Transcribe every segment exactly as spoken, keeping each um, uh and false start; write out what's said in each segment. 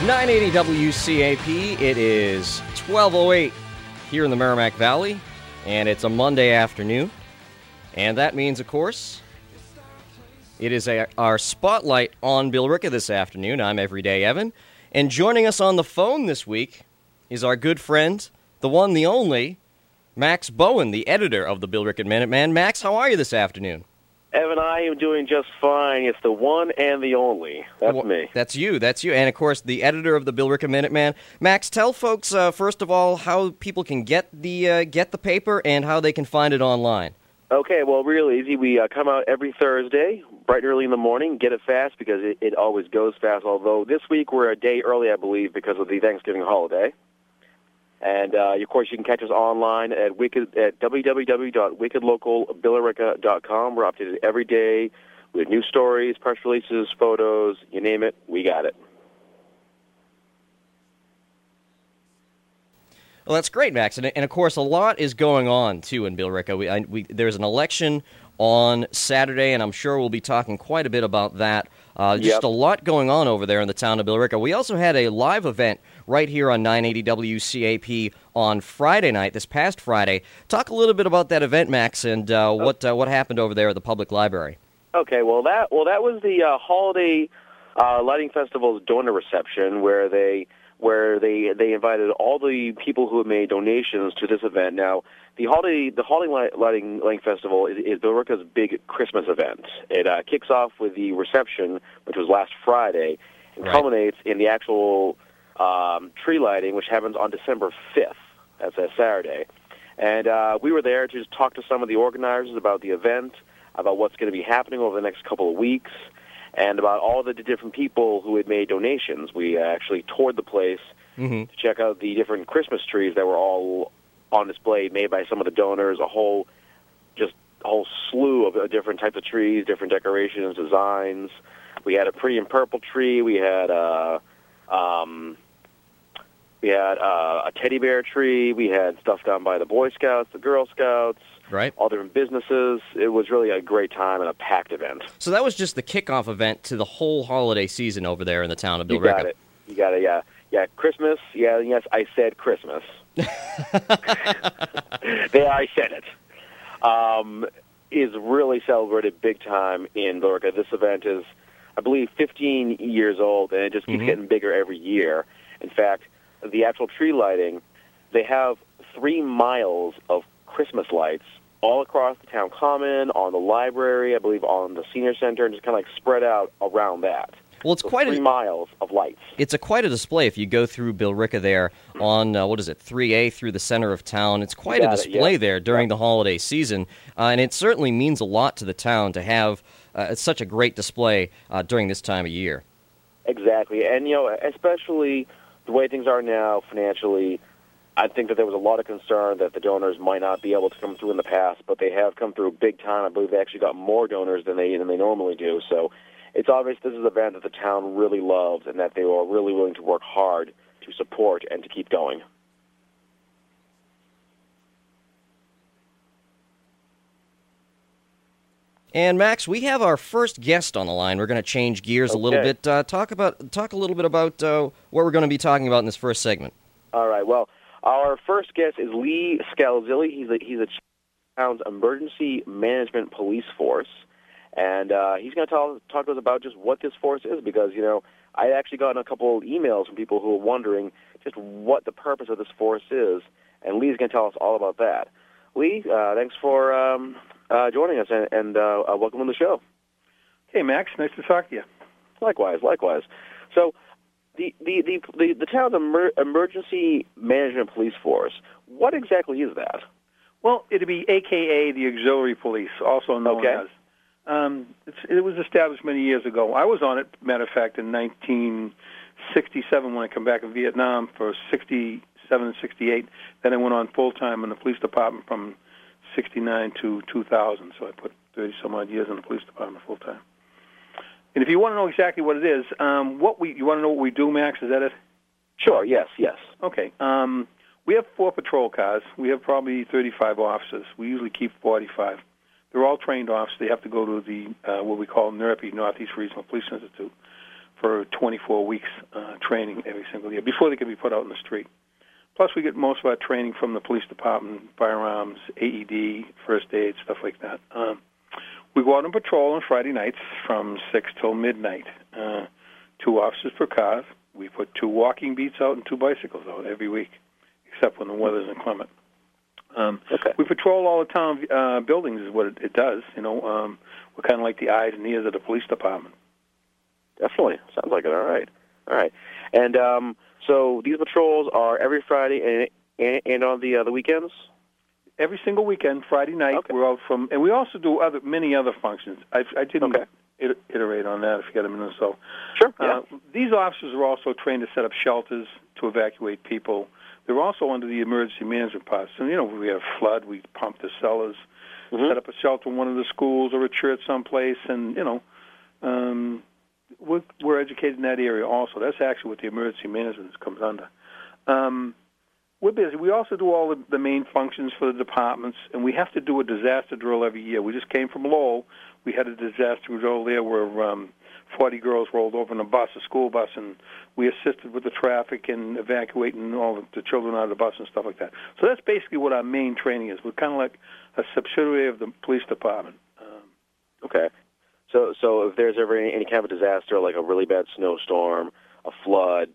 nine eighty W C A P, it is twelve oh eight here in the Merrimack Valley, and it's a Monday afternoon. And that means, of course, it is a, our spotlight on Billerica this afternoon. I'm Everyday Evan, and joining us on the phone this week is our good friend, the one, the only, Max Bowen, the editor of the Billerica Minuteman. Max, how are you this afternoon? Evan, I am doing just fine. It's the one and the only. That's well, me. That's you. That's you. And, of course, the editor of the Billerica Minuteman. Max, tell folks, uh, first of all, how people can get the uh, get the paper and how they can find it online. Okay, well, real easy. We uh, come out every Thursday, bright and early in the morning. Get it fast because it, it always goes fast, although this week we're a day early, I believe, because of the Thanksgiving holiday. And, uh, of course, you can catch us online at wicked at w w w dot wicked local billerica dot com. We're updated every day with new stories, press releases, photos, you name it, we got it. Well, that's great, Max. And, and of course, a lot is going on, too, in Billerica. We, I, we, there's an election on Saturday, and I'm sure we'll be talking quite a bit about that. Uh, just yep. a lot going on over there in the town of Billerica. We also had a live event right here on nine eighty W C A P on Friday night, this past Friday. Talk a little bit about that event, Max, and uh, oh. what uh, what happened over there at the public library. Okay, well, that well that was the uh, holiday uh, lighting festival's donor reception, where they where they they invited all the people who have made donations to this event. Now, the holiday the holiday lighting lighting festival is, is Billerica's big Christmas event. It uh, kicks off with the reception, which was last Friday, and right. culminates in the actual um, tree lighting, which happens on December fifth. That's a Saturday, and uh, we were there to just talk to some of the organizers about the event, about what's going to be happening over the next couple of weeks, and about all the different people who had made donations. We actually toured the place mm-hmm. to check out the different Christmas trees that were all on display, made by some of the donors, a whole, just a whole slew of different types of trees, different decorations, designs. We had a pretty and purple tree. We had a, um, we had a, a teddy bear tree. We had stuff done by the Boy Scouts, the Girl Scouts. Right. All different businesses. It was really a great time and a packed event. So that was just the kickoff event to the whole holiday season over there in the town of Billerica. You got it. You got it, yeah. Yeah, Christmas. Yeah, yes, I said Christmas. There, I said it. Um, is really celebrated big time in Billerica. This event is, I believe, fifteen years old, and it just keeps mm-hmm. getting bigger every year. In fact, the actual tree lighting, they have three miles of Christmas lights all across the town common, on the library, I believe on the senior center, and just kind of like spread out around that. Well, it's so quite three a, miles of lights. It's a quite a display if you go through Billerica there on, uh, what is it, three A through the center of town. It's quite a display it, yeah. there during yeah. the holiday season, uh, and it certainly means a lot to the town to have uh, such a great display uh, during this time of year. Exactly, and, you know, especially the way things are now financially, I think that there was a lot of concern that the donors might not be able to come through in the past, but they have come through big time. I believe they actually got more donors than they than they normally do. So it's obvious this is an event that the town really loves and that they are really willing to work hard to support and to keep going. And Max, we have our first guest on the line. We're going to change gears okay. a little bit. Uh, talk about talk a little bit about uh, what we're going to be talking about in this first segment. All right. Well, our first guest is Lee Scalzilli. He's a, he's a town's emergency management police force, and uh, he's going to talk talk to us about just what this force is. Because you know, I actually gotten a couple of emails from people who are wondering just what the purpose of this force is, and Lee's going to tell us all about that. Lee, uh, thanks for um, uh, joining us, and, and uh, uh, welcome on the show. Hey, Max, nice to talk to you. Likewise, likewise. So. The, the, the, the, the town's emer- emergency management police force, what exactly is that? Well, it'd be A K A the auxiliary police, also known okay. as. Um, it's, it was established many years ago. I was on it, matter of fact, in nineteen sixty-seven when I came back in Vietnam for sixty-seven and sixty-eight. Then I went on full-time in the police department from sixty-nine to two thousand, so I put thirty-some-odd years in the police department full-time. And if you want to know exactly what it is, um, what we you want to know what we do, Max? Is that it? Sure. Yes. Yes. Okay. Um, we have four patrol cars. We have probably thirty-five officers. We usually keep forty-five. They're all trained officers. They have to go to the uh, what we call N R P, Northeast Regional Police Institute, for twenty-four weeks uh, training every single year before they can be put out in the street. Plus, we get most of our training from the police department, firearms, A E D, first aid, stuff like that. Um, we go out on patrol on Friday nights from six till midnight. Uh, two officers per car. We put two walking beats out and two bicycles out every week, except when the weather's inclement. Um, okay. We patrol all the town uh, buildings is what it, it does. You know, um, we're kind of like the eyes and ears of the police department. Definitely. Sounds like it. All right. All right. And um, so these patrols are every Friday and, and, and on the uh, the weekends? Every single weekend, Friday night, okay. we're out from, and we also do other many other functions. I, I didn't okay. it, iterate on that if you got a minute or so. Sure. Yeah. Uh, these officers are also trained to set up shelters to evacuate people. They're also under the emergency management parts. So, you know, we have flood, we pump the cellars, mm-hmm. set up a shelter in one of the schools or a church someplace, and, you know, um, we're, we're educated in that area also. That's actually what the emergency management comes under. Um, we're busy. We also do all the, the main functions for the departments, and we have to do a disaster drill every year. We just came from Lowell. We had a disaster drill there where um, forty girls rolled over in a bus, a school bus, and we assisted with the traffic and evacuating all the children out of the bus and stuff like that. So that's basically what our main training is. We're kind of like a subsidiary of the police department. Um, okay. So so if there's ever any, any kind of a disaster, like a really bad snowstorm, a flood,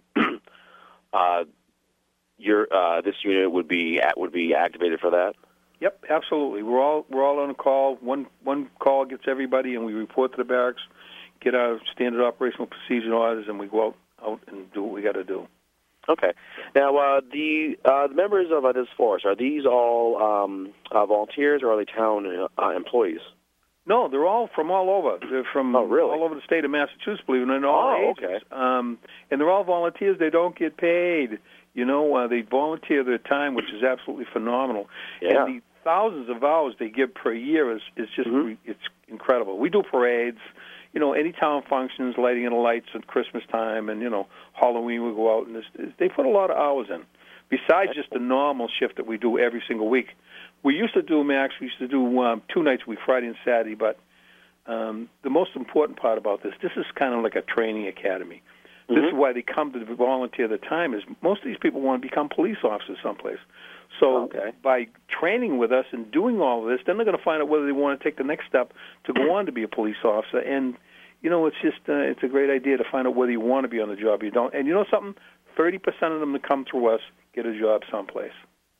uh, your uh, this unit would be would be activated for that? Yep, absolutely. We're all we're all on a call. One one call gets everybody, and we report to the barracks, get our standard operational procedure orders, and we go out, out and do what we got to do. Okay. Now, uh, the uh, the members of uh, this force, are these all um, uh, volunteers or are they town uh, employees? No, they're all from all over. They're from oh, really? all over the state of Massachusetts, believe it or not, all oh, ages. Okay. Um, and they're all volunteers. They don't get paid. You know, uh, they volunteer their time, which is absolutely phenomenal. Yeah. And the thousands of hours they give per year is, is just mm-hmm. it's incredible. We do parades. You know, any town functions, lighting of the lights at Christmas time, and, you know, Halloween we go out, and this, they put a lot of hours in, besides just the normal shift that we do every single week. We used to do, Max, we used to do um, two nights a week, Friday and Saturday, but um, the most important part about this, this is kind of like a training academy. Mm-hmm. This is why they come to volunteer their time, is most of these people want to become police officers someplace. So okay. by training with us and doing all of this, then they're going to find out whether they want to take the next step to go on to be a police officer. And, you know, it's just uh, it's a great idea to find out whether you want to be on the job or you don't. And you know something? thirty percent of them that come through us get a job someplace.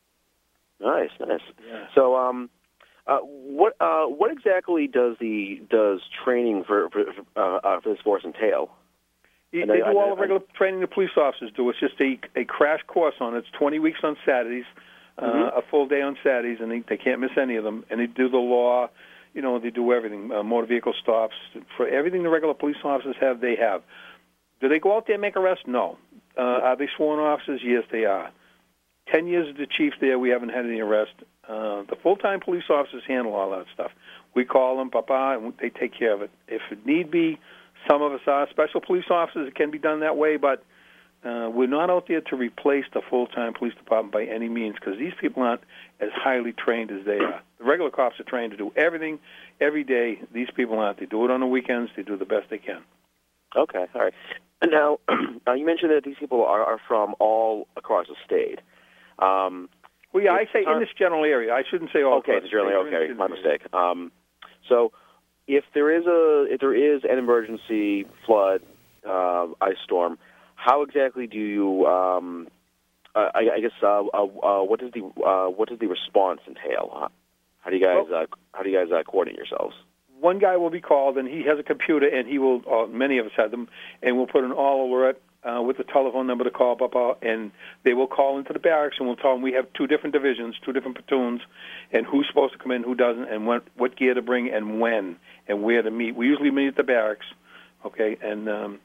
Nice, nice. Yeah. So, um, uh, what uh, what exactly does the does training for for, uh, uh, for this force entail? They and do I, all I, the regular I, training the police officers do. It's just a, a crash course on it. It's twenty weeks on Saturdays, mm-hmm. uh, a full day on Saturdays, and they, they can't miss any of them. And they do the law, you know, they do everything, uh, motor vehicle stops. For everything the regular police officers have, they have. Do they go out there and make arrests? No. Uh, are they sworn officers? Yes, they are. Ten years as the chief there, we haven't had any arrest. Uh, the full-time police officers handle all that stuff. We call them, papa, and they take care of it. If it need be, some of us are special police officers. It can be done that way, but uh, we're not out there to replace the full-time police department by any means, because these people aren't as highly trained as they are. The regular cops are trained to do everything every day. These people aren't. They do it on the weekends. They do the best they can. Okay, all right. And now, uh, you mentioned that these people are, are from all across the state. Um, well, yeah, I say in this general area. I shouldn't say all okay, across the general area. Okay, my mistake. Um, so, if there is a if there is an emergency, flood, uh, ice storm, how exactly do you? Um, uh, I, I guess uh, uh, uh, what does the uh, what does the response entail? How, how do you guys well, uh, how do you guys uh, coordinate yourselves? One guy will be called, and he has a computer, and he will. Uh, many of us have them, and we'll put an all alert uh, with the telephone number to call Papa, and they will call into the barracks, and we'll tell them we have two different divisions, two different platoons, and who's supposed to come in, who doesn't, and what what gear to bring, and when, and where to meet. We usually meet at the barracks, okay, and um,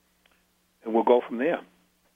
and we'll go from there.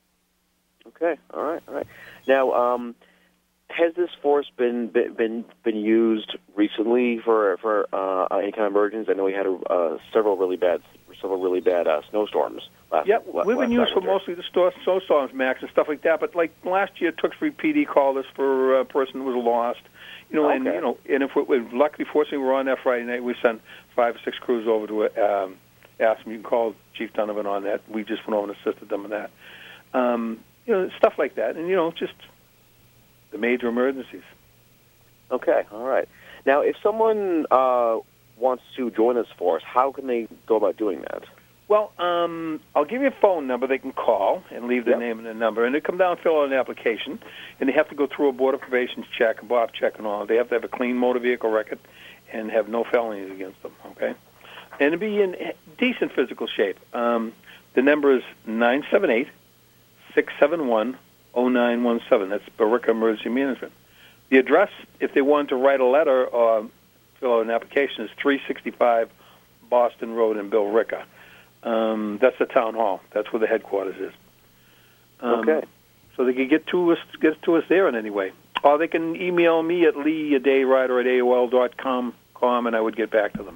Okay, all right, all right. Now, um, has this force been been been used recently for for uh, any kind of emergencies? I know we had uh, several really bad several really bad uh, snowstorms last. Yeah, last, we've been used for mostly the store, snowstorms, Max, and stuff like that. But like last year, Tewksbury P D called us for a person who was lost. You know, okay. and you know, and if we, we luckily, fortunately, we were on that Friday night, we sent five or six crews over to um, asked them, you can call Chief Donovan on that. We just went over and assisted them in that. Um, you know, stuff like that. And, you know, just the major emergencies. Okay, all right. Now, if someone uh, wants to join this force, how can they go about doing that? Well, um, I'll give you a phone number they can call and leave their Yep. name and their number. And they come down and fill out an application. And they have to go through a Board of Probation's check, a B O P check and all. They have to have a clean motor vehicle record and have no felonies against them, okay? And to be in decent physical shape. Um, the number is nine seven eight, six seven one, zero nine one seven. That's Billerica Emergency Management. The address, if they wanted to write a letter or fill out an application, is three sixty-five Boston Road in Billerica. Um, that's the town hall. That's where the headquarters is. Um, Okay. So they can get to us, get to us there in any way. Or they can email me at lee a dayrider at A O L dot com, and I would get back to them.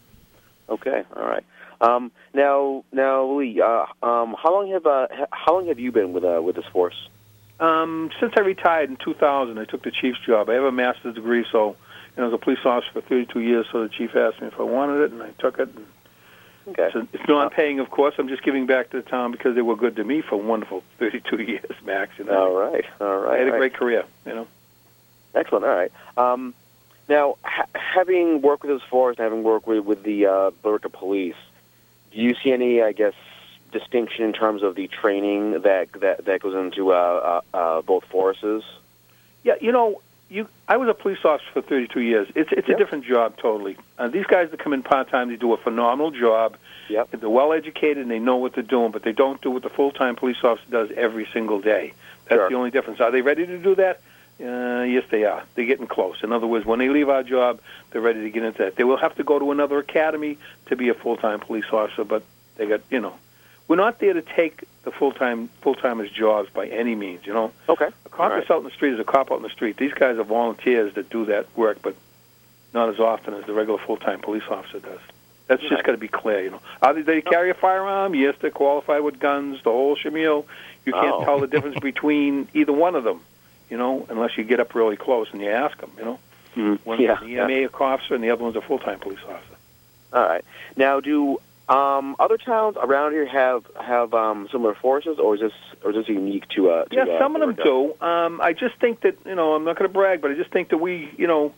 Okay, all right. Um, now, now, Lee, uh, um, how long have uh, h- how long have you been with uh, with this force? Um, since I retired in two thousand, I took the chief's job. I have a master's degree, so and I was a police officer for thirty-two years. So the chief asked me if I wanted it, and I took it. And Okay. so it's non-paying, of course. I'm just giving back to the town because they were good to me for wonderful thirty-two years, Max. You know, All right, all right. I had a all right. great career. You know. Excellent. All right. Um, now, ha- having worked with this force, having worked with with the uh, Billerica Police, do you see any, I guess, distinction in terms of the training that that, that goes into uh, uh, uh, both forces? Yeah, you know, you. I was a police officer for thirty-two years. It's it's Yep. a different job totally. Uh, these guys that come in part-time, they do a phenomenal job. Yep. They're well-educated and they know what they're doing, but they don't do what the full-time police officer does every single day. That's Sure. the only difference. Are they ready to do that? Uh, yes, they are. They're getting close. In other words, when they leave our job, they're ready to get into that. They will have to go to another academy to be a full-time police officer, but they got, you know, we're not there to take the full-time full-timers' jobs by any means, you know. Okay. A cop All that's right. out in the street is a cop out in the street. These guys are volunteers that do that work, but not as often as the regular full-time police officer does. That's just Right. got to be clear, you know. Are they, they carry a firearm? Yes, they're qualified with guns, the whole shamil. You can't Oh. tell the difference between either one of them, you know, unless you get up really close and you ask them, you know. Mhm. One's Yeah, an E M A officer and the other one's a full-time police officer. All right. Now, do um, other towns around here have have um, similar forces, or is this or is this unique to? Uh, to Yeah, uh, some of them Billerica? do. Um, I just think that, you know, I'm not going to brag, but I just think that we, you know,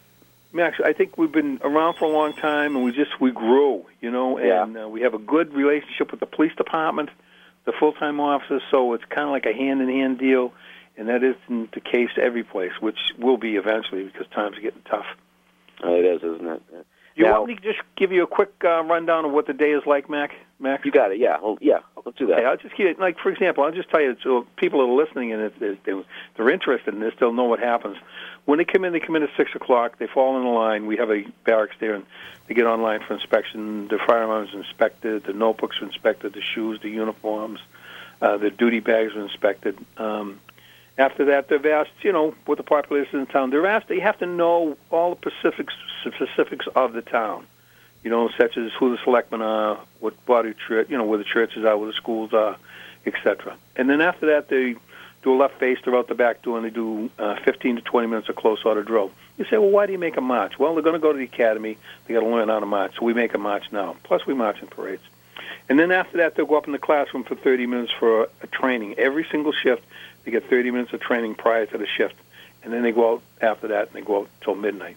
Max, I think we've been around for a long time, and we just, we grew, you know, and Yeah. uh, we have a good relationship with the police department, the full-time officers, so it's kind of like a hand-in-hand deal, and that isn't the case every place, which will be eventually because times are getting tough. Oh, it is, isn't it? Yeah. You Now- want me to just give you a quick uh, rundown of what the day is like, Mac? Max? You got it. Yeah. Well, yeah. Let's do that. Okay, I'll just give you, like, for example, I'll just tell you, so people that are listening and if they, they're interested in this, they'll know what happens. When they come in, they come in at six o'clock. They fall in the line. We have a barracks there, and they get online for inspection. The firearms are inspected. The notebooks are inspected. The shoes, the uniforms, uh, the duty bags are inspected. Um, after that, they're asked, you know, what the population in the town. They're asked, they have to know all the specifics, specifics of the town. You know, such as who the selectmen are, what body church, you know, where the churches are, where the schools are, et cetera. And then after that, they do a left face, they're out the back door, and they do uh, fifteen to twenty minutes of close order drill. You say, well, why do you make a march? Well, they're going to go to the academy. They got to learn how to march, so we make a march now. Plus, we march in parades. And then after that, they'll go up in the classroom for thirty minutes for a, a training. Every single shift, they get thirty minutes of training prior to the shift. And then they go out after that, and they go out till midnight.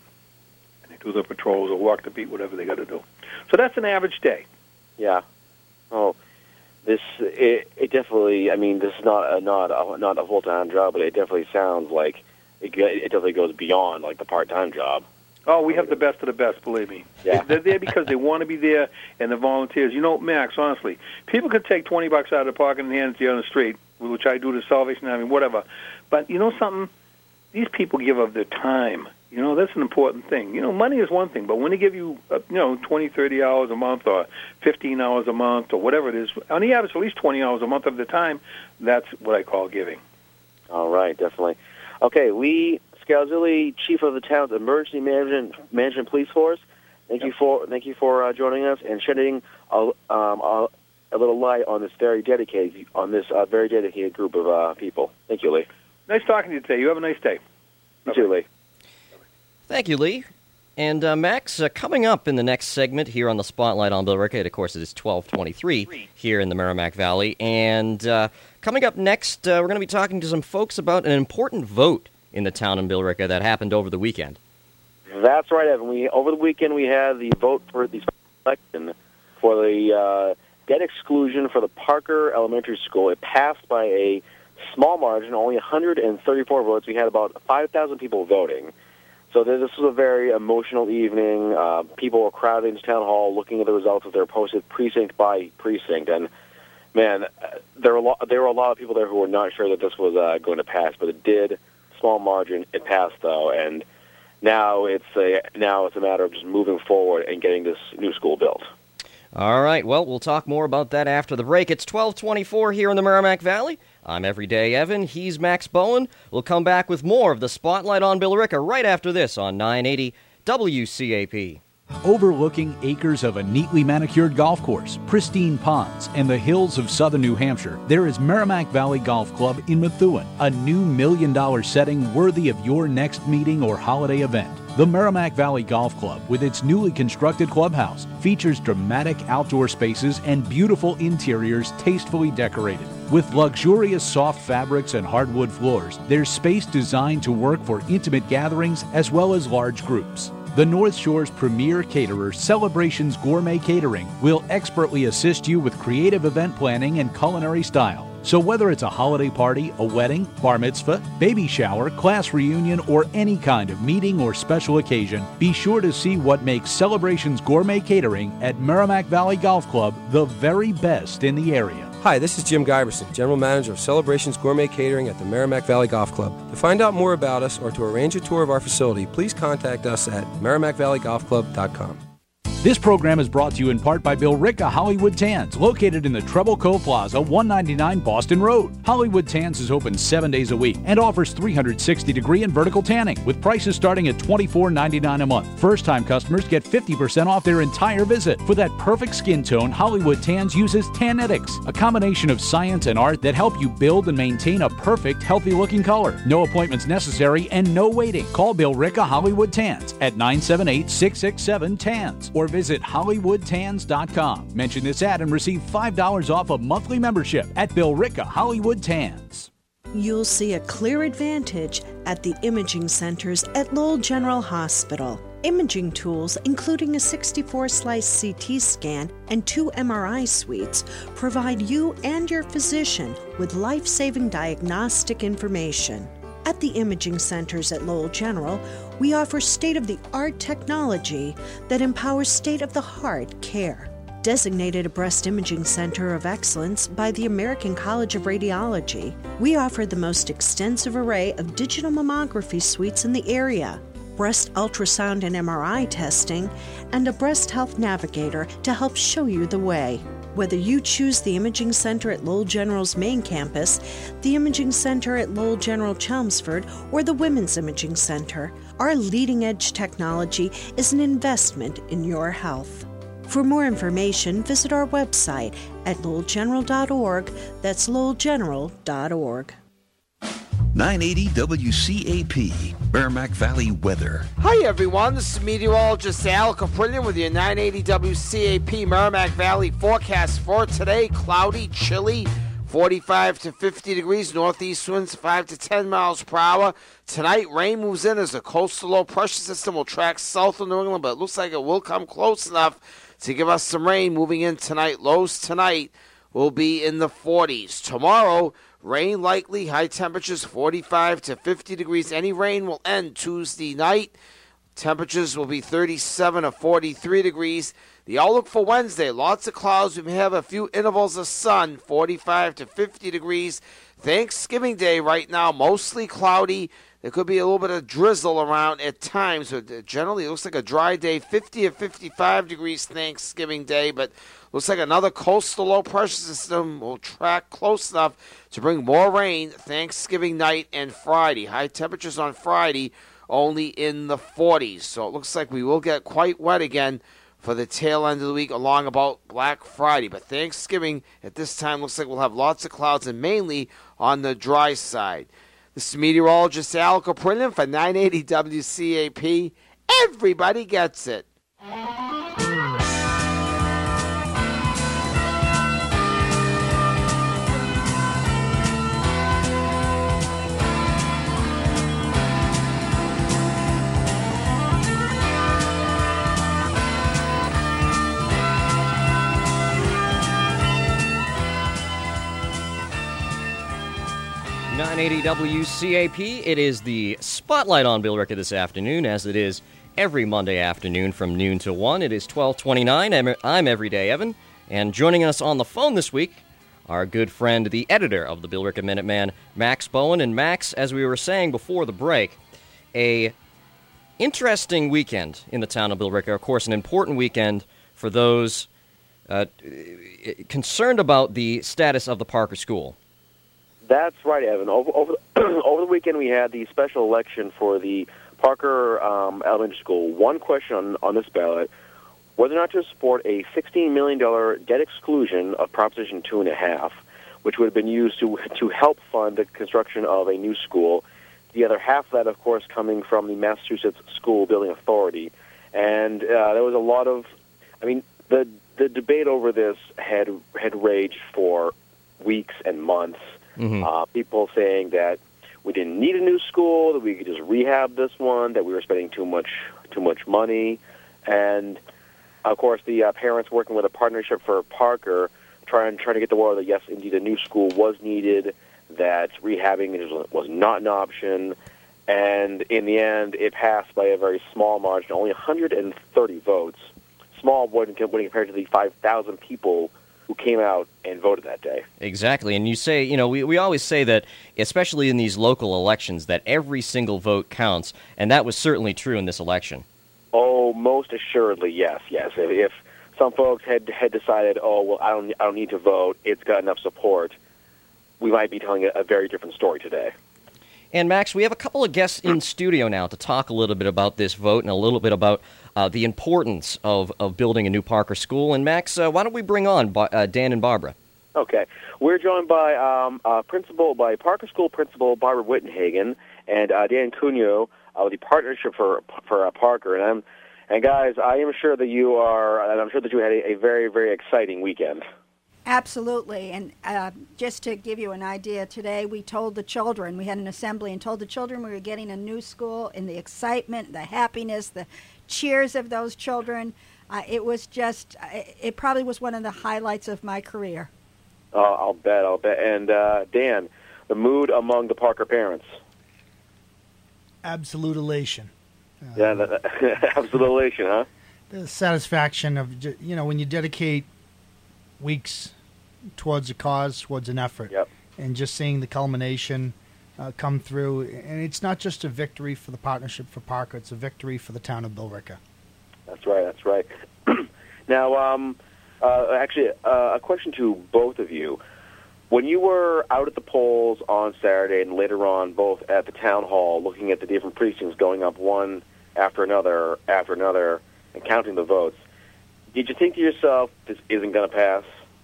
Do their patrols or walk the beat, whatever they got to do. So that's an average day. Yeah. Oh, this it, it definitely. I mean, this is not a not a, not a full time job, but it definitely sounds like it. go- It definitely goes beyond like the part time job. Oh, we have the best of the best, believe me. Yeah. They're there because they want to be there, and the volunteers. You know, Max, honestly, people could take twenty bucks out of their pocket and hand it to you on the street, which I do to Salvation Army, whatever. But you know something? These people give of their time. You know, that's an important thing. You know, money is one thing, but when they give you, uh, you know, twenty, thirty hours a month or fifteen hours a month or whatever it is, on the average at least twenty hours a month of the time, that's what I call giving. All right, definitely. Okay, Lee Scalzilli, Chief of the town's Emergency Management Management Police Force. Thank Yep. you for thank you for uh, joining us and shedding a, um, a, a little light on this very dedicated on this uh, very dedicated group of uh, people. Thank you, Lee. Nice talking to you today. You have a nice day. You too, Lee. Thank you, Lee. And uh, Max, uh, coming up in the next segment here on the Spotlight on Billerica, of course it is twelve twenty-three here in the Merrimack Valley, and uh, coming up next, uh, we're going to be talking to some folks about an important vote in the town of Billerica that happened over the weekend. That's right, Evan. We over the weekend we had the vote for the election for the uh, debt exclusion for the Parker Elementary School. It passed by a small margin, only one hundred thirty-four votes. We had about five thousand people voting. So this was a very emotional evening. Uh, people were crowding into town hall, looking at the results as they were posted precinct by precinct. And man, there were a lot, there were a lot of people there who were not sure that this was uh, going to pass, but it did. Small margin, it passed though, and now it's a now it's a matter of just moving forward and getting this new school built. All right, well, we'll talk more about that after the break. It's twelve twenty-four here in the Merrimack Valley. I'm Everyday Evan. He's Max Bowen. We'll come back with more of the Spotlight on Billerica right after this on nine eighty W C A P. Overlooking acres of a neatly manicured golf course, pristine ponds, and the hills of southern New Hampshire, there is Merrimack Valley Golf Club in Methuen, a new million-dollar setting worthy of your next meeting or holiday event. The Merrimack Valley Golf Club, with its newly constructed clubhouse, features dramatic outdoor spaces and beautiful interiors tastefully decorated. With luxurious soft fabrics and hardwood floors, there's space designed to work for intimate gatherings as well as large groups. The North Shore's premier caterer, Celebrations Gourmet Catering, will expertly assist you with creative event planning and culinary style. So whether it's a holiday party, a wedding, bar mitzvah, baby shower, class reunion, or any kind of meeting or special occasion, be sure to see what makes Celebrations Gourmet Catering at Merrimack Valley Golf Club the very best in the area. Hi, this is Jim Giberson, General Manager of Celebrations Gourmet Catering at the Merrimack Valley Golf Club. To find out more about us or to arrange a tour of our facility, please contact us at merrimack valley golf club dot com. This program is brought to you in part by Billerica Hollywood Tans, located in the Treble Cove Plaza, one ninety-nine Boston Road. Hollywood Tans is open seven days a week and offers three hundred sixty degree and vertical tanning, with prices starting at twenty-four ninety-nine a month. First-time customers get fifty percent off their entire visit. For that perfect skin tone, Hollywood Tans uses Tanetics, a combination of science and art that help you build and maintain a perfect, healthy-looking color. No appointments necessary and no waiting. Call Billerica Hollywood Tans at nine seven eight, six six seven, T A N S or visit hollywood tans dot com. Mention this ad and receive five dollars off a monthly membership at Billerica Hollywood Tans. You'll see a clear advantage at the imaging centers at Lowell General Hospital. Imaging tools, including a sixty-four slice C T scan and two M R I suites, provide you and your physician with life-saving diagnostic information. At the imaging centers at Lowell General, we offer state-of-the-art technology that empowers state-of-the-heart care. Designated a breast imaging center of excellence by the American College of Radiology, we offer the most extensive array of digital mammography suites in the area, breast ultrasound and M R I testing, and a breast health navigator to help show you the way. Whether you choose the Imaging Center at Lowell General's main campus, the Imaging Center at Lowell General Chelmsford, or the Women's Imaging Center, our leading-edge technology is an investment in your health. For more information, visit our website at lowell general dot org. That's lowell general dot org. nine eighty W C A P, Merrimack Valley weather. Hi everyone, this is meteorologist Al Caprillion with your nine eighty W C A P Merrimack Valley forecast for today. Cloudy, chilly, forty-five to fifty degrees, northeast winds five to ten miles per hour. Tonight, rain moves in as a coastal low pressure system will track south of New England, but it looks like it will come close enough to give us some rain moving in tonight. Lows tonight will be in the forties. Tomorrow, rain likely, high temperatures forty-five to fifty degrees. Any rain will end Tuesday night. Temperatures will be thirty-seven to forty-three degrees. The outlook for Wednesday, lots of clouds. We may have a few intervals of sun, forty-five to fifty degrees. Thanksgiving Day right now, mostly cloudy. There could be a little bit of drizzle around at times, but generally it looks like a dry day, fifty to fifty-five degrees Thanksgiving Day, but looks like another coastal low-pressure system will track close enough to bring more rain Thanksgiving night and Friday. High temperatures on Friday only in the forties, so it looks like we will get quite wet again for the tail end of the week along about Black Friday. But Thanksgiving at this time looks like we'll have lots of clouds and mainly on the dry side. This is meteorologist Al Caprillion for nine eighty W C A P everybody gets it. nine eighty W C A P, it is the Spotlight on Billerica this afternoon, as it is every Monday afternoon from noon to one. It is twelve twenty-nine. I'm, I'm Everyday Evan, and joining us on the phone this week, our good friend, the editor of the Billerica Minuteman, Max Bowen. And Max, as we were saying before the break, a interesting weekend in the town of Billerica. Of course, an important weekend for those uh, concerned about the status of the Parker School. That's right, Evan. Over over the, over the weekend, we had the special election for the Parker um, Elementary School. One question on, on this ballot: whether or not to support a sixteen million dollars debt exclusion of Proposition Two and a Half, which would have been used to to help fund the construction of a new school. The other half of that, of course, coming from the Massachusetts School Building Authority. And uh, there was a lot of, I mean, the the debate over this had had raged for weeks and months. Mm-hmm. Uh, people saying that we didn't need a new school, that we could just rehab this one, that we were spending too much too much money, and of course the uh, parents working with a partnership for Parker, trying trying to get the word that yes, indeed, a new school was needed, that rehabbing was, was not an option, and in the end, it passed by a very small margin, only one hundred thirty votes, small when, when compared to the five thousand people who came out and voted that day. Exactly. And you say, you know, we, we always say that, especially in these local elections, that every single vote counts, and that was certainly true in this election. Oh, most assuredly, yes, yes. If, if some folks had had decided, oh, well, I don't, I don't need to vote, it's got enough support, we might be telling a, a very different story today. And, Max, we have a couple of guests in studio now to talk a little bit about this vote and a little bit about uh, the importance of, of building a new Parker school. And, Max, uh, why don't we bring on uh, Dan and Barbara? Okay. We're joined by um, uh, principal, by Parker School Principal Barbara Wittenhagen and uh, Dan Cuneo of the Partnership for for uh, Parker. And, I'm, and, guys, I am sure that you are, and I'm sure that you had a, a very, very exciting weekend. Absolutely, and uh, just to give you an idea, today we told the children, we had an assembly and told the children we were getting a new school, and the excitement, the happiness, the cheers of those children, uh, it was just, it probably was one of the highlights of my career. Oh, I'll bet, I'll bet. And uh, Dan, the mood among the Parker parents? Absolute elation. Uh, yeah, that, absolute elation, huh? The satisfaction of, you know, when you dedicate weeks towards a cause, towards an effort, yep. and just seeing the culmination uh, come through. And it's not just a victory for the Partnership for Parker, it's a victory for the town of Billerica. That's right, that's right. Now, um, uh, actually, uh, a question to both of you. When you were out at the polls on Saturday and later on both at the town hall looking at the different precincts going up one after another after another and counting the votes, did you think to yourself, this isn't going to pass?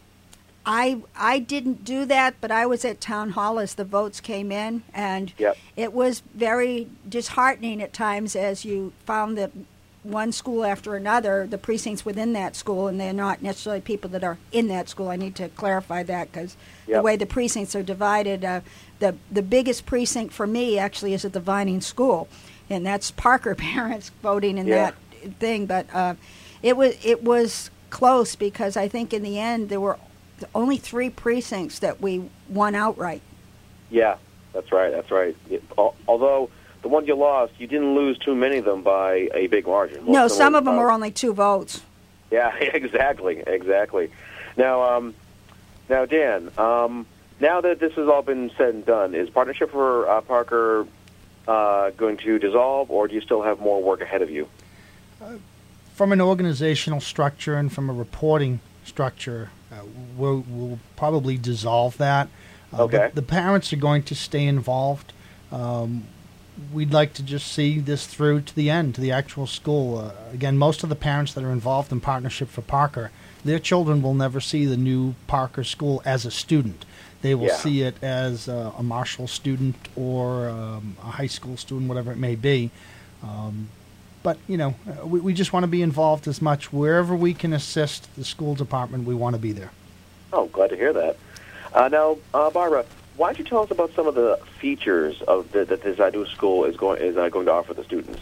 I I didn't do that, but I was at Town Hall as the votes came in, and yep. It was very disheartening at times as you found that one school after another, the precincts within that school, and they're not necessarily people that are in that school. I need to clarify that because yep. the way the precincts are divided, uh, the, the biggest precinct for me actually is at the Vining School, and that's Parker parents voting in yeah. that thing, but... Uh, It was it was close because I think in the end there were only three precincts that we won outright. Yeah, that's right, that's right. It, although the ones you lost, you didn't lose too many of them by a big margin. Most no, of some were, of them uh, were only two votes. Yeah, exactly, exactly. Now, um, now, Dan, um, now that this has all been said and done, is Partnership for uh, Parker uh, going to dissolve, or do you still have more work ahead of you? Uh, From an organizational structure and from a reporting structure, uh, we'll, we'll probably dissolve that. Uh, okay. The parents are going to stay involved. Um, we'd like to just see this through to the end, to the actual school. Uh, again, most of the parents that are involved in Partnership for Parker, their children will never see the new Parker school as a student. They will yeah. see it as uh, a Marshall student or um, a high school student, whatever it may be. Um, But, you know, uh, we, we just want to be involved as much. Wherever we can assist the school department, we want to be there. Oh, glad to hear that. Uh, now, uh, Barbara, why don't you tell us about some of the features of the, that this new school is going is uh, going to offer the students?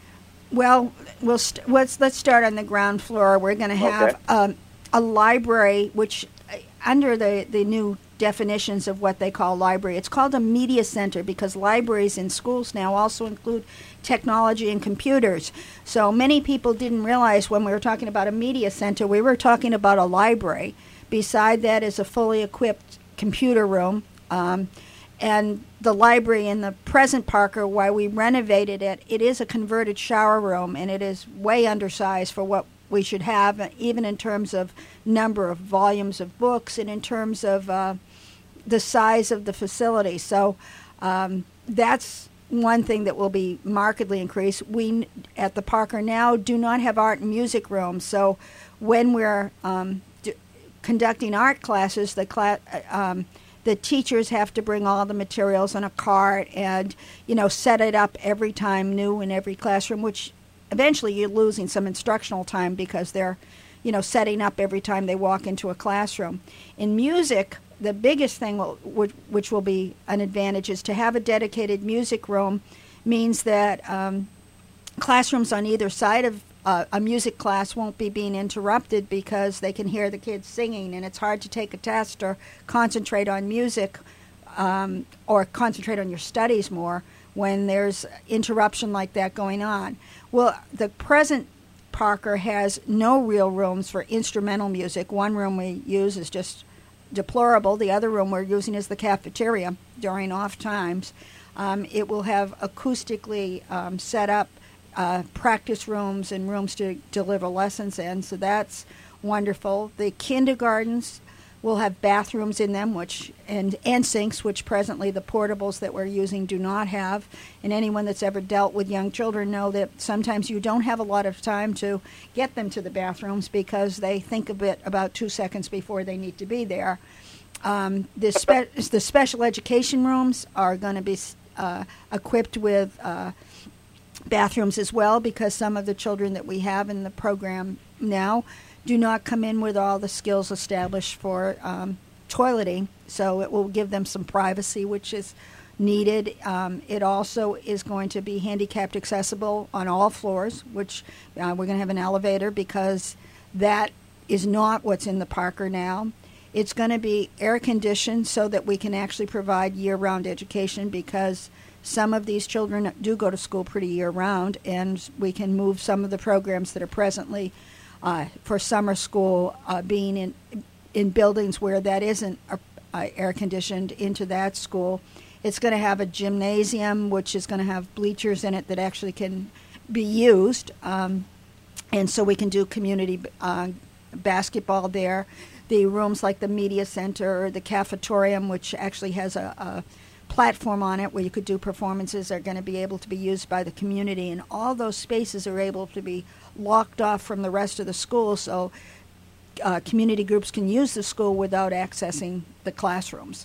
Well, we'll st- let's let's start on the ground floor. We're going to have Okay. um, a library, which uh, under the the new definitions of what they call library, it's called a media center because libraries in schools now also include technology and computers. So many people didn't realize when we were talking about a media center, we were talking about a library. Beside that is a fully equipped computer room. Um, and the library in the present Parker, while we renovated it, it is a converted shower room, and it is way undersized for what we should have, even in terms of number of volumes of books and in terms of uh, the size of the facility. So um, that's one thing that will be markedly increased. We, at the Parker now, do not have art and music rooms. So when we're um, d- conducting art classes, the class... Um, the teachers have to bring all the materials on a cart and, you know, set it up every time new in every classroom, which eventually you're losing some instructional time because they're, you know, setting up every time they walk into a classroom. In music, the biggest thing will, which, which will be an advantage is to have a dedicated music room means that um, classrooms on either side of Uh, a music class won't be being interrupted because they can hear the kids singing, and it's hard to take a test or concentrate on music um, or concentrate on your studies more when there's interruption like that going on. Well, the present Parker has no real rooms for instrumental music. One room we use is just deplorable. The other room we're using is the cafeteria during off times. Um, it will have acoustically um, set up Uh, practice rooms and rooms to deliver lessons in, so that's wonderful. The kindergartens will have bathrooms in them, which and, and sinks, which presently the portables that we're using do not have. And anyone that's ever dealt with young children know that sometimes you don't have a lot of time to get them to the bathrooms because they think a bit about two seconds before they need to be there. Um, the, spe- the special education rooms are going to be uh, equipped with uh, bathrooms as well, because some of the children that we have in the program now do not come in with all the skills established for um, toileting, so it will give them some privacy, which is needed. Um, it also is going to be handicapped accessible on all floors, which uh, we're going to have an elevator because that is not what's in the Parker now. It's going to be air conditioned so that we can actually provide year-round education, because some of these children do go to school pretty year-round, and we can move some of the programs that are presently uh, for summer school uh, being in in buildings where that isn't uh, uh, air-conditioned into that school. It's going to have a gymnasium, which is going to have bleachers in it that actually can be used, um, and so we can do community uh, basketball there. The rooms like the media center or the cafetorium, which actually has a, a platform on it where you could do performances, are going to be able to be used by the community, and all those spaces are able to be locked off from the rest of the school, so uh, community groups can use the school without accessing the classrooms.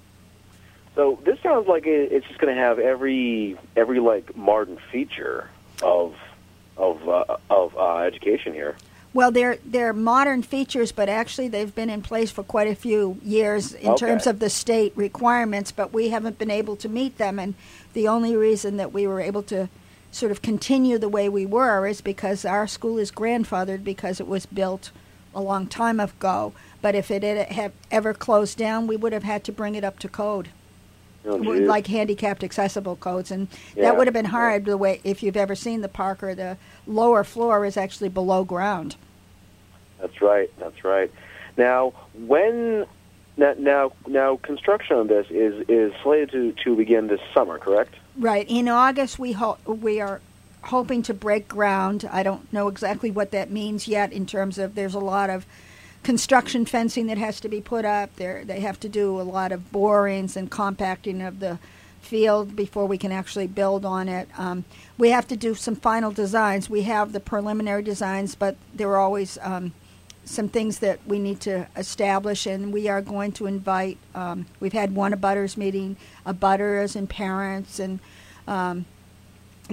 So this sounds like it, it's just going to have every every like modern feature of of uh, of uh, education here. Well, they're they're modern features, but actually they've been in place for quite a few years in Okay. terms of the state requirements, but we haven't been able to meet them. And the only reason that we were able to sort of continue the way we were is because our school is grandfathered because it was built a long time ago. But if it had ever closed down, we would have had to bring it up to code. Oh, geez. Like handicapped accessible codes, and Yeah. that would have been hard. The way, if you've ever seen the Parker, the lower floor is actually below ground. That's right. That's right. Now, when now now, now construction on this is, is slated to, to begin this summer, correct? Right. In August, we ho- we are hoping to break ground. I don't know exactly what that means yet in terms of there's a lot of construction fencing that has to be put up. There, they have to do a lot of borings and compacting of the field before we can actually build on it. Um, we have to do some final designs. We have the preliminary designs, but there are always um, some things that we need to establish, and we are going to invite, um, we've had one abutters meeting, abutters and parents, and um, th-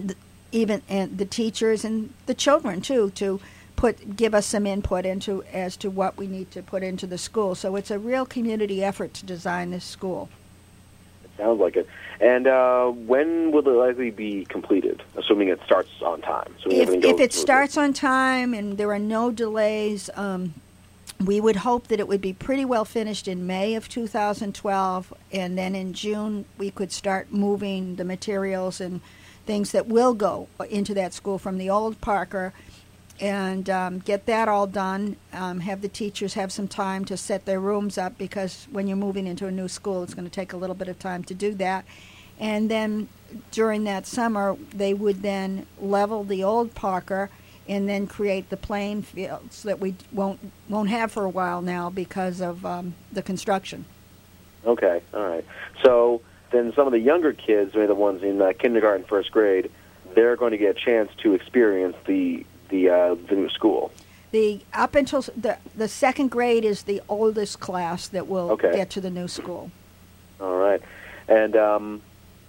even and the teachers and the children too to put give us some input into as to what we need to put into the school. So it's a real community effort to design this school. It sounds like it. And uh, when will it likely be completed, assuming it starts on time? Assuming If, everything goes if it smoothly? starts on time and there are no delays, um, we would hope that it would be pretty well finished in May of two thousand twelve, and then in June we could start moving the materials and things that will go into that school from the old Parker, and um, get that all done, um, have the teachers have some time to set their rooms up, because when you're moving into a new school, it's going to take a little bit of time to do that. And then during that summer, they would then level the old Parker and then create the playing fields that we won't won't have for a while now because of um, the construction. Okay, all right. So then some of the younger kids, maybe the ones in uh, kindergarten, first grade, they're going to get a chance to experience the the uh, the new school. The up until the the second grade is the oldest class that will Okay. get to the new school. All right, and um,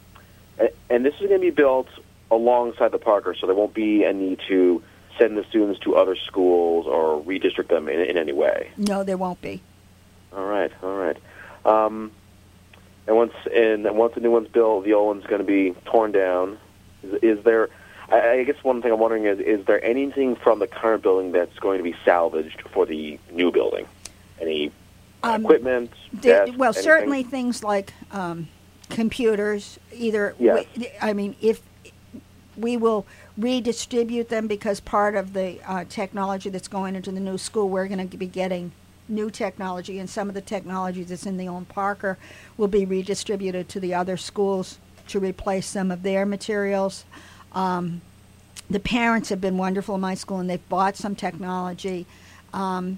a- and this is going to be built alongside the Parker, so there won't be a need to send the students to other schools or redistrict them in, in any way. No, there won't be. All right, all right. Um, and once and once the new one's built, the old one's going to be torn down. Is, is there? I, I guess one thing I'm wondering is: is there anything from the current building that's going to be salvaged for the new building? Any Um, equipment? The- desks, well, anything? certainly things like um, computers. Either, Yes. we, I mean, if we will redistribute them because part of the uh, technology that's going into the new school, we're going to be getting new technology, and some of the technology that's in the old Parker will be redistributed to the other schools to replace some of their materials. Um, the parents have been wonderful in my school, and they've bought some technology. Um,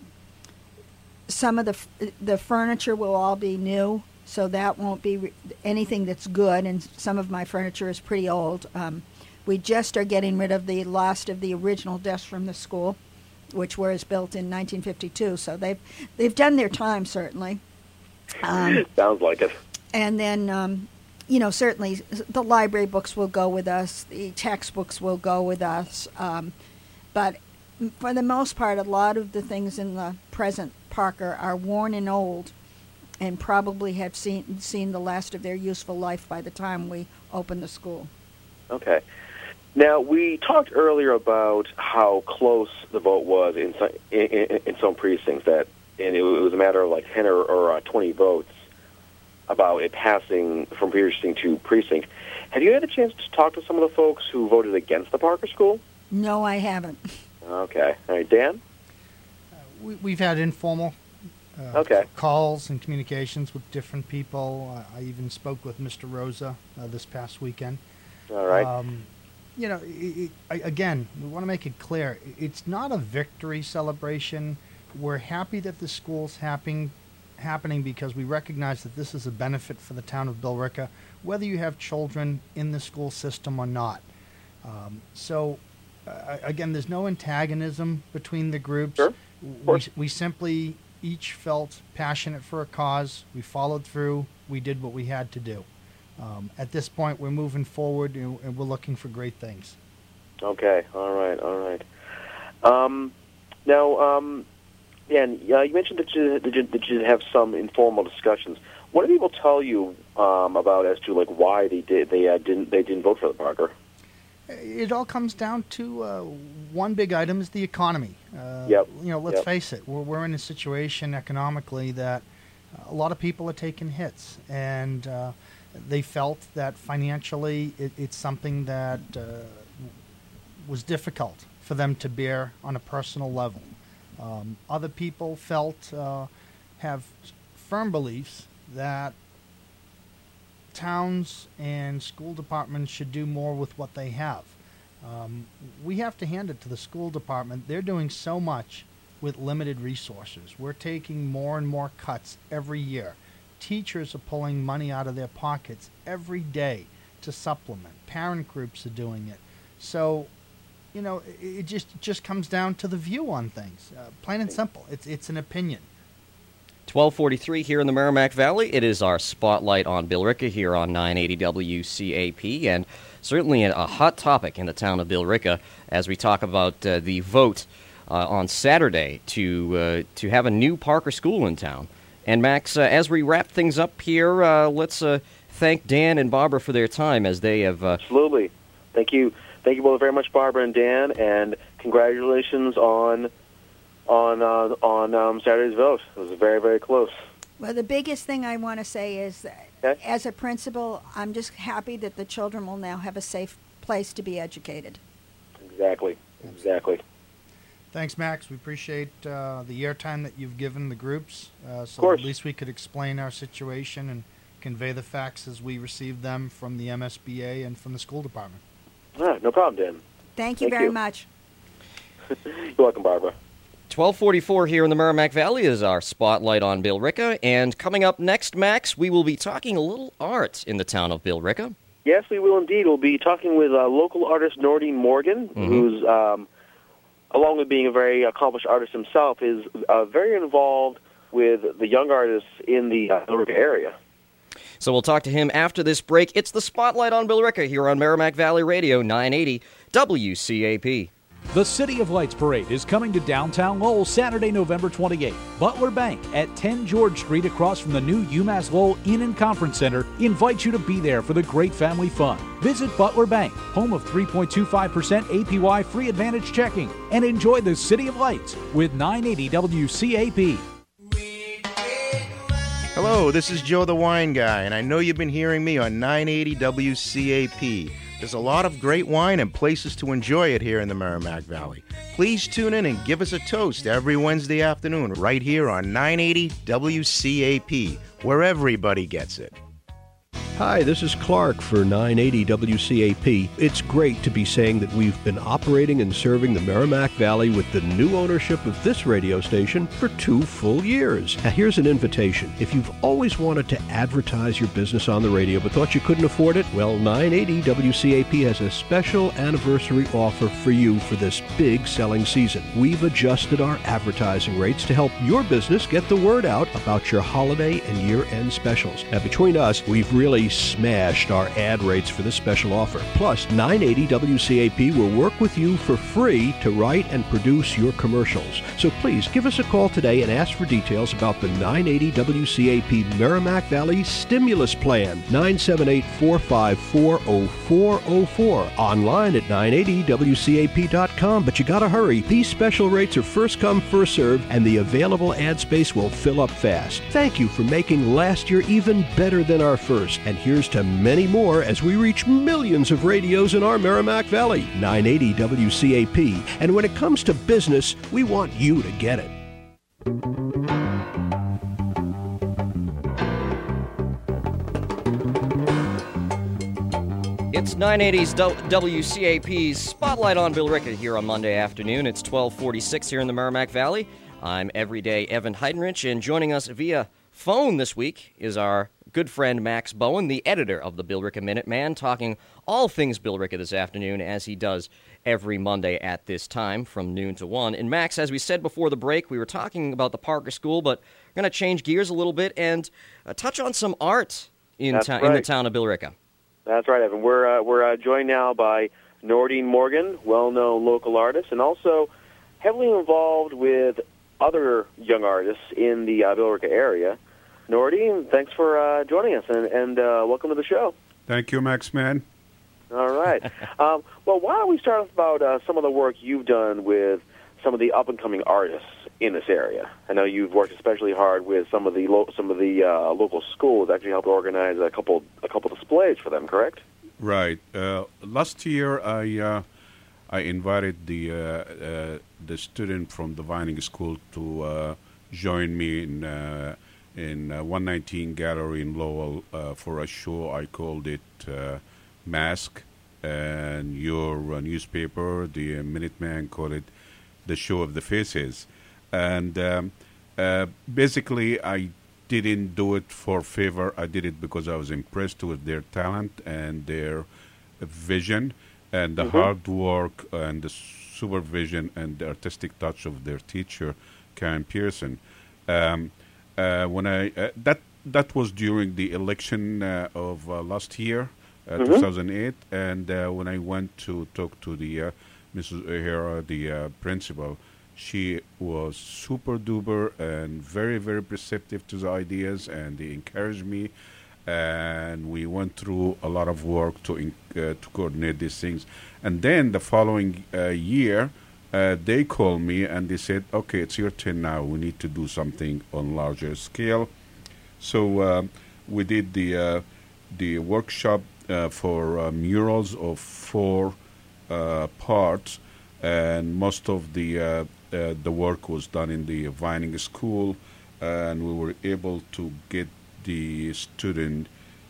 some of the f- the furniture will all be new, so that won't be re- anything that's good, and some of my furniture is pretty old. Um, we just are getting rid of the last of the original desks from the school, which was built in nineteen fifty-two, so they've they've done their time, certainly. Um, Sounds like it. and then, um, you know, certainly the library books will go with us, the textbooks will go with us, um, but for the most part, a lot of the things in the present Parker are worn and old, and probably have seen seen the last of their useful life by the time we open the school. Okay. Now, we talked earlier about how close the vote was in some, in, in, in some precincts, that and it was a matter of like ten or, or uh, twenty votes about it passing from precinct to precinct. Have you had a chance to talk to some of the folks who voted against the Parker School? No, I haven't. Okay. All right, Dan? We, we've had informal uh, Okay. calls and communications with different people. I, I even spoke with Mister Rosa uh, this past weekend. All right. Um, you know, it, it, again, we want to make it clear. It's not a victory celebration. We're happy that the school's happening, happening because we recognize that this is a benefit for the town of Billerica, whether you have children in the school system or not. Um, so, uh, again, there's no antagonism between the groups. Sure. We, we simply each felt passionate for a cause. We followed through. We did what we had to do. Um, at this point, we're moving forward, and, and we're looking for great things. Okay. All right. All right. Um, now, um, Dan, uh, you mentioned that you, that, you, that you have some informal discussions. What do people tell you um, about as to like why they did they uh, didn't they didn't vote for the Parker? It all comes down to uh, one big item is the economy. Uh, Yep. You know, let's Yep. face it, we're, we're in a situation economically that a lot of people are taking hits, and uh, they felt that financially it, it's something that uh, was difficult for them to bear on a personal level. Um, other people felt, uh, have firm beliefs that towns and school departments should do more with what they have. Um, we have to hand it to the school department. They're doing so much with limited resources. We're taking more and more cuts every year. Teachers are pulling money out of their pockets every day to supplement. Parent groups are doing it. So, you know, it, it just it just comes down to the view on things. Uh, plain and simple. It's it's an opinion. twelve forty-three here in the Merrimack Valley. It is our spotlight on Billerica here on nine eighty W C A P. And certainly a, a hot topic in the town of Billerica as we talk about uh, the vote uh, on Saturday to uh, to have a new Parker School in town. And Max, uh, as we wrap things up here, uh, let's uh, thank Dan and Barbara for their time as they have... Uh, Absolutely. Thank you. Thank you both very much, Barbara and Dan, and congratulations on on uh, on um, Saturday's vote. It was very, very close. Well, the biggest thing I want to say is that okay. as a principal, I'm just happy that the children will now have a safe place to be educated. Exactly. Exactly. Thanks, Max. We appreciate uh, the airtime that you've given the groups, uh, so of course. at least we could explain our situation and convey the facts as we receive them from the M S B A and from the school department. All right, no problem, Dan. Thank you Thank very you. much. You're welcome, Barbara. twelve forty-four here in the Merrimack Valley is our spotlight on Billerica, and coming up next, Max, we will be talking a little art in the town of Billerica. Yes, we will indeed. We'll be talking with uh, local artist Nordine Morgan, Mm-hmm. who's, um, along with being a very accomplished artist himself, is uh, very involved with the young artists in the uh, Billerica area. So we'll talk to him after this break. It's the Spotlight on Billerica here on Merrimack Valley Radio, nine eighty W C A P. The City of Lights Parade is coming to downtown Lowell Saturday, November twenty-eighth. Butler Bank at ten George Street across from the new UMass Lowell Inn and Conference Center invites you to be there for the great family fun. Visit Butler Bank, home of three point two five percent A P Y free advantage checking, and enjoy the City of Lights with nine eighty W C A P. Hello, this is Joe the Wine Guy, and I know you've been hearing me on nine eighty W C A P. There's a lot of great wine and places to enjoy it here in the Merrimack Valley. Please tune in and give us a toast every Wednesday afternoon right here on nine eighty W C A P, where everybody gets it. Hi, this is Clark for nine eighty W C A P. It's great to be saying that we've been operating and serving the Merrimack Valley with the new ownership of this radio station for two full years. Now, here's an invitation. If you've always wanted to advertise your business on the radio but thought you couldn't afford it, well, nine eighty W C A P has a special anniversary offer for you for this big selling season. We've adjusted our advertising rates to help your business get the word out about your holiday and year-end specials. Now, between us, we've really smashed our ad rates for this special offer. Plus, nine eighty W C A P will work with you for free to write and produce your commercials. So please give us a call today and ask for details about the nine eighty W C A P Merrimack Valley Stimulus Plan. nine seven eight, four five four, zero four zero four. Online at nine eighty W C A P dot com. But you gotta hurry. These special rates are first come, first served, and the available ad space will fill up fast. Thank you for making last year even better than our first. And here's to many more as we reach millions of radios in our Merrimack Valley. nine eighty W C A P. And when it comes to business, we want you to get it. It's nine eighty's W C A P's Spotlight on Billerica here on Monday afternoon. It's twelve forty-six here in the Merrimack Valley. I'm everyday Evan Heidenrich, and joining us via phone this week is our good friend Max Bowen, the editor of the Billerica Minuteman, talking all things Billerica this afternoon, as he does every Monday at this time from noon to one. And Max, as we said before the break, we were talking about the Parker School, but we're going to change gears a little bit and uh, touch on some art in, ta- right. in the town of Billerica. That's right, Evan. We're uh, we're uh, joined now by Nordine Morgan, well-known local artist, and also heavily involved with other young artists in the uh, Billerica area. Nordine, thanks for uh, joining us, and, and uh, welcome to the show. Thank you, Max Man. All right. um, well, why don't we start off about uh, some of the work you've done with some of the up-and-coming artists in this area? I know you've worked especially hard with some of the lo- some of the uh, local schools. Actually, helped organize a couple a couple displays for them. Correct? Right. Uh, last year, I uh, I invited the uh, uh, the student from the Vining School to uh, join me in uh, in uh, one nineteen Gallery in Lowell uh, for a show. I called it uh, Mask, and your uh, newspaper, the uh, Minuteman, called it the Show of the Faces. And um, uh, basically, I didn't do it for favor. I did it because I was impressed with their talent and their vision and the mm-hmm. hard work and the supervision and the artistic touch of their teacher, Karen Pearson. Um, uh, when I uh, that that was during the election uh, of uh, last year, uh, Mhm. two thousand eight. And uh, when I went to talk to the uh, Missus O'Hara, the uh, principal, she was super duper and very, very receptive to the ideas, and they encouraged me. And we went through a lot of work to in, uh, to coordinate these things. And then the following uh, year, uh, they called me and they said, "Okay, it's your turn now. We need to do something on larger scale." So uh, we did the uh, the workshop uh, for uh, murals of four uh, parts, and most of the uh, uh, the work was done in the Vining School, and we were able to get the student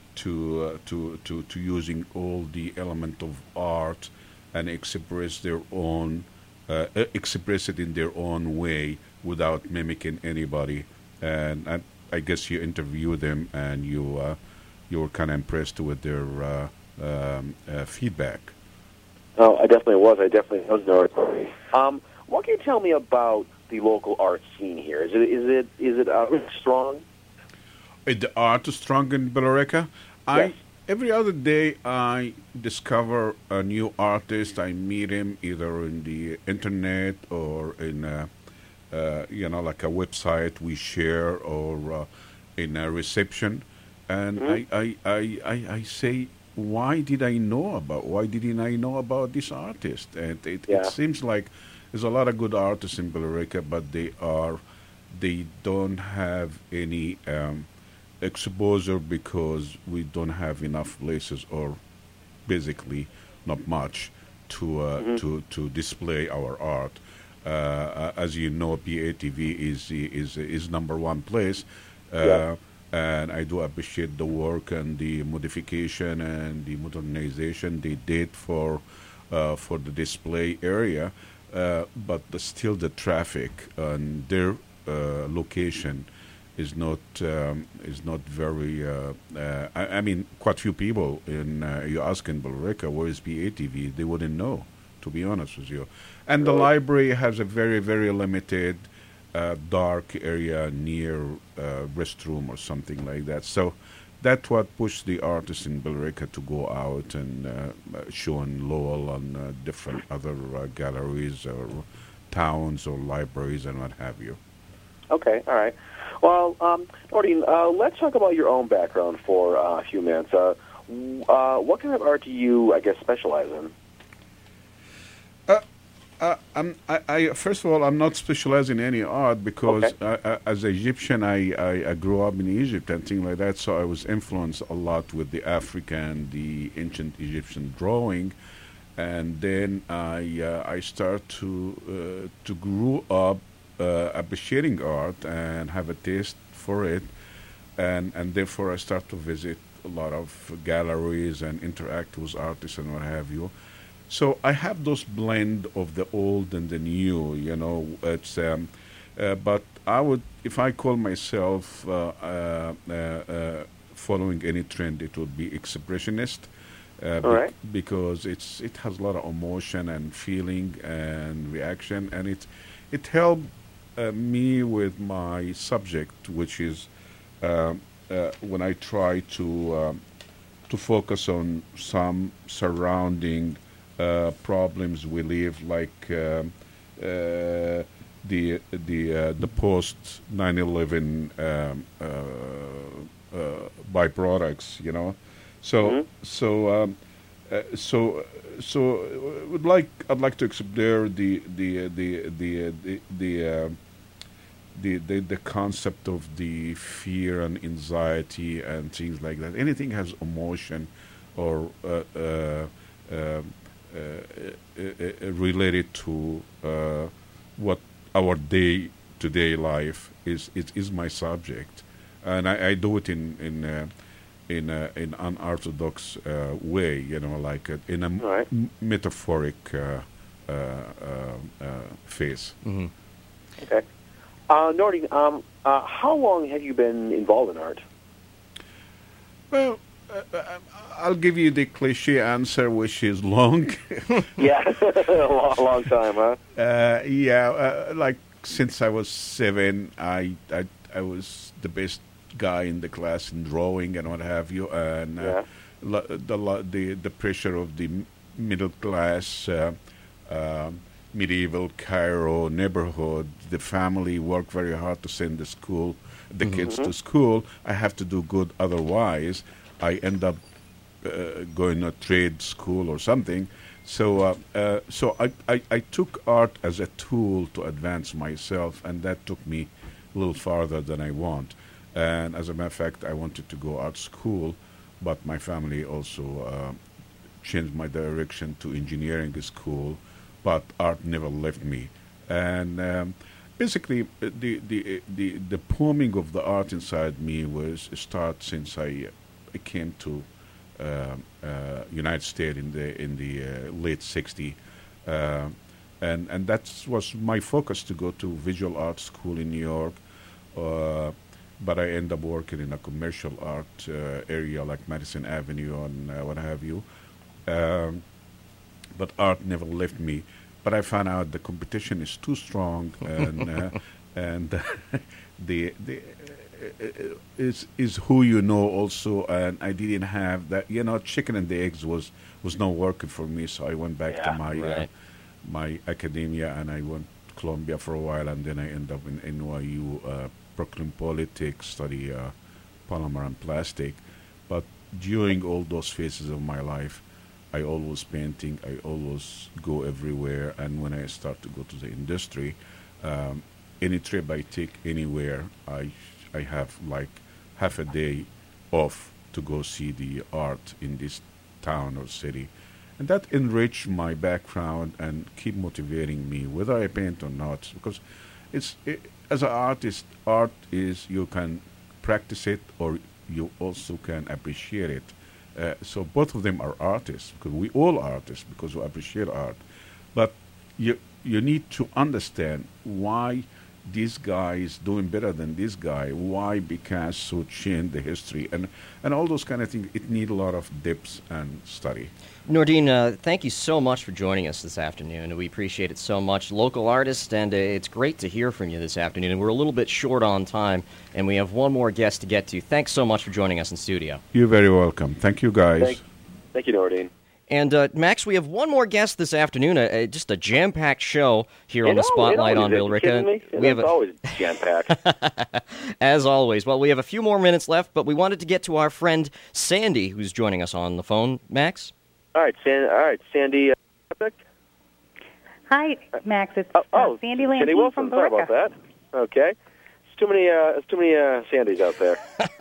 to uh, to to to using all the element of art and express their own uh, e- express it in their own way without mimicking anybody. And I, I guess you interview them and you uh, you were kind of impressed with their uh, um, uh, feedback. Oh, I definitely was. I definitely was noticed. Um, what can you tell me about the local art scene here? Is it is it is it uh, strong? Uh, The art is strong in Billerica. I every other day I discover a new artist. I meet him either in the internet or in a, uh, you know like a website we share or uh, in a reception, and Mhm. I, I, I, I, I say, why did I know about? Why didn't I know about this artist? And it, Yeah. it seems like there's a lot of good artists in Billerica, but they are they don't have any. Um, exposure because we don't have enough places or basically not much to uh, Mhm. to to display our art. Uh, as you know, P A T V is is is number one place, uh, Yeah. and I do appreciate the work and the modification and the modernization they did for uh, for the display area. Uh, but the, still, the traffic and their uh, location is not um, is not very. Uh, uh, I, I mean, quite few people in uh, you ask in Billerica where is P A T V, they wouldn't know, to be honest with you. And the library has a very very limited uh, dark area near uh, restroom or something like that. So that's what pushed the artists in Billerica to go out and uh, show in Lowell and uh, different other uh, galleries or towns or libraries and what have you. Okay, all right. Well, um, Nordine, uh, let's talk about your own background for uh, a few minutes. Uh, w- uh, what kind of art do you, I guess, specialize in? Uh, uh, I'm, I, I, first of all, I'm not specializing in any art because Okay. I, I, as an Egyptian, I, I, I grew up in Egypt and things like that, so I was influenced a lot with the African, the ancient Egyptian drawing. And then I, uh, I started to, uh, to grow up uh, appreciating art and have a taste for it. And, and therefore, I start to visit a lot of galleries and interact with artists and what have you. So I have those blend of the old and the new, you know. It's, um, uh, but I would, if I call myself uh, uh, uh, uh, following any trend, it would be expressionist, uh, bec- right. because it's it has a lot of emotion and feeling and reaction, and it it helped uh, me with my subject, which is uh, uh, when I try to um, to focus on some surrounding uh, problems we live, like um, uh, the the uh, the post nine eleven um, uh, uh, byproducts, you know. So Mhm. so um, uh, so so uh, would like I'd like to explore the the the the the the, uh, the, the the concept of the fear and anxiety and things like that. Anything has emotion or uh, uh, uh, uh, uh, uh, related to uh, what our day to day life is, is is my subject, and I, I do it in in uh, in uh, in unorthodox uh, way, you know, like uh, in a m- Right. m- metaphoric uh, uh, uh, uh, phase. Mm-hmm. Okay. Uh, Nordine, um, uh, how long have you been involved in art? Well, uh, uh, I'll give you the cliche answer, which is long. Yeah, a long, long time, huh? Uh, yeah, uh, like since I was seven, I, I I was the best guy in the class in drawing and what have you. And uh, Yeah. lo- the lo- the the pressure of the m- middle class. Uh, uh, medieval Cairo neighborhood. The family worked very hard to send the school, the Mm-hmm. kids to school. I have to do good, otherwise I end up uh, going to trade school or something. So, uh, uh, so I, I, I took art as a tool to advance myself, and that took me a little farther than I want. And as a matter of fact, I wanted to go art school, but my family also uh, changed my direction to engineering school. But art never left me, and um, basically uh, the, the the the poeming of the art inside me was start since I, I came to uh, uh, United States in the in the uh, late sixties, uh, and and that was my focus to go to visual art school in New York, uh, but I ended up working in a commercial art uh, area like Madison Avenue and uh, what have you. Um, but art never left me. But I found out the competition is too strong, and uh, and uh, the the uh, is is who you know also. And I didn't have that. You know, chicken and the eggs was was not working for me. So I went back Yeah, to my uh, right. my academia, and I went to Columbia for a while, and then I ended up in N Y U, uh, Brooklyn Polytech, study uh, polymer and plastic. But during all those phases of my life, I always painting. I always go everywhere. And when I start to go to the industry, um, any trip I take anywhere, I I have like half a day off to go see the art in this town or city, and that enrich my background and keep motivating me whether I paint or not. Because it's it, as an artist, art is you can practice it or you also can appreciate it. Uh, so both of them are artists, because we all are artists because we appreciate art. But you you need to understand why this guy is doing better than this guy, why Picasso changed the history, and, and all those kind of things. It need a lot of depth and study. Nordine, uh, thank you so much for joining us this afternoon. We appreciate it so much. Local artist, and uh, it's great to hear from you this afternoon. And we're a little bit short on time, and we have one more guest to get to. Thanks so much for joining us in studio. You're very welcome. Thank you, guys. Thank, thank you, Nordine. And, uh, Max, we have one more guest this afternoon, uh, uh, just a jam-packed show here You on the know, Spotlight it on always Bill is. You Ricca. kidding me? We have It's a, always jam-packed. as always. Well, we have a few more minutes left, but we wanted to get to our friend Sandy, who's joining us on the phone. Max? All right, San, all right, Sandy. Uh, Hi, Max. It's oh, uh, oh, Sandy Lansing Sandy Wilson. from Sorry Billerica. about that. Okay, it's too many. Uh, it's too many uh, Sandys out there.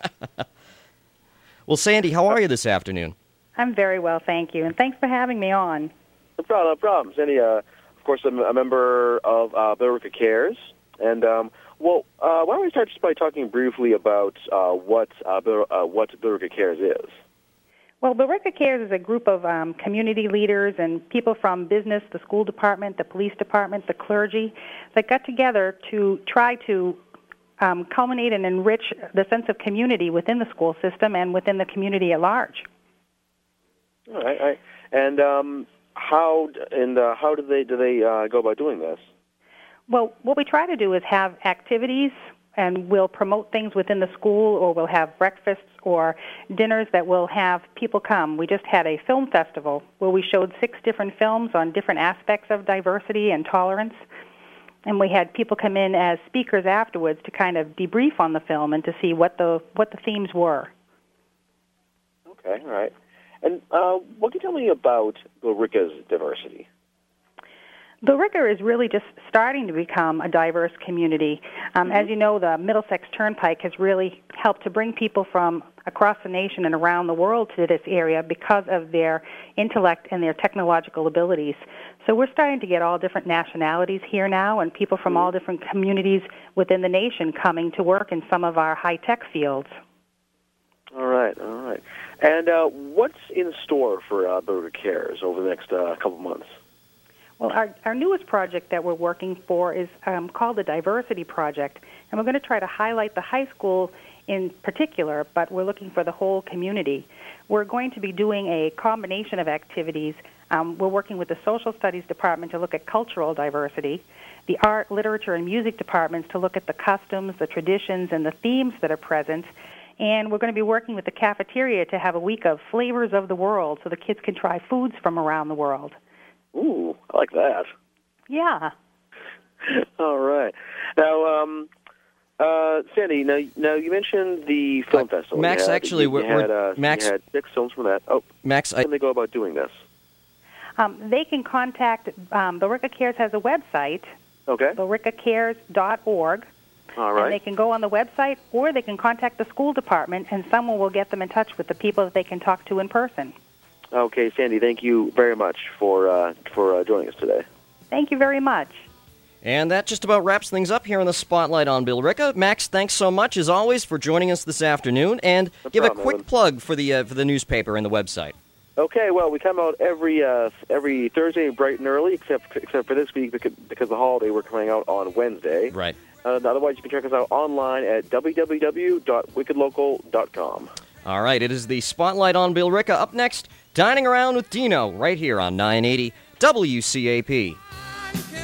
Well, Sandy, how are you this afternoon? I'm very well, thank you, and thanks for having me on. No problem. No problem. Sandy, uh, of course, I'm a member of uh, Billerica Cares, and um, well, uh, why don't we start just by talking briefly about uh, what uh, Bill, uh, what Billerica Cares is? Well, Billerica Cares is a group of um, community leaders and people from business, the school department, the police department, the clergy, that got together to try to um, culminate and enrich the sense of community within the school system and within the community at large. All right. All right. And um, how and uh, how do they do they uh, go about doing this? Well, what we try to do is have activities, and we'll promote things within the school, or we'll have breakfasts or dinners that will have people come. We just had a film festival where we showed six different films on different aspects of diversity and tolerance, and we had people come in as speakers afterwards to kind of debrief on the film and to see what the what the themes were. Okay. All right. And uh, what can you tell me about Billerica's diversity? Billerica is really just starting to become a diverse community. Um, Mm-hmm. As you know, the Middlesex Turnpike has really helped to bring people from across the nation and around the world to this area because of their intellect and their technological abilities. So we're starting to get all different nationalities here now, and people from all different communities within the nation coming to work in some of our high-tech fields. All right. All right. And uh, what's in store for uh, Billerica Cares over the next uh, couple months? Well, our, our newest project that we're working for is um, called the Diversity Project, and we're going to try to highlight the high school in particular, but we're looking for the whole community. We're going to be doing a combination of activities. Um, we're working with the Social Studies Department to look at cultural diversity, the Art, Literature, and Music departments to look at the customs, the traditions, and the themes that are present, And we're going to be working with the cafeteria to have a week of flavors of the world so the kids can try foods from around the world. Ooh, I like that. Yeah. All right. Now, um, uh, Sandy, now, now you mentioned the film uh, festival. Max, you had, actually, you, we're, you had, we're, uh, Max, you had six films from that. Oh, Max, how can they go about doing this? Um, they can contact, um, Billerica Cares has a website, okay. billerica cares dot org. All right. And they can go on the website, or they can contact the school department, and someone will get them in touch with the people that they can talk to in person. Okay, Sandy, thank you very much for uh, for uh, joining us today. Thank you very much. And that just about wraps things up here in the Spotlight on Billerica. Max, thanks so much, as always, for joining us this afternoon. And no give problem, a quick Evan. plug for the uh, for the newspaper and the website. Okay, well, we come out every uh, every Thursday bright and early, except except for this week because, because of the holiday. We're coming out on Wednesday. Right. Uh, otherwise, you can check us out online at w w w dot wicked local dot com. All right, it is the Spotlight on Billerica. Up next, Dining Around with Dino, right here on nine eighty W C A P.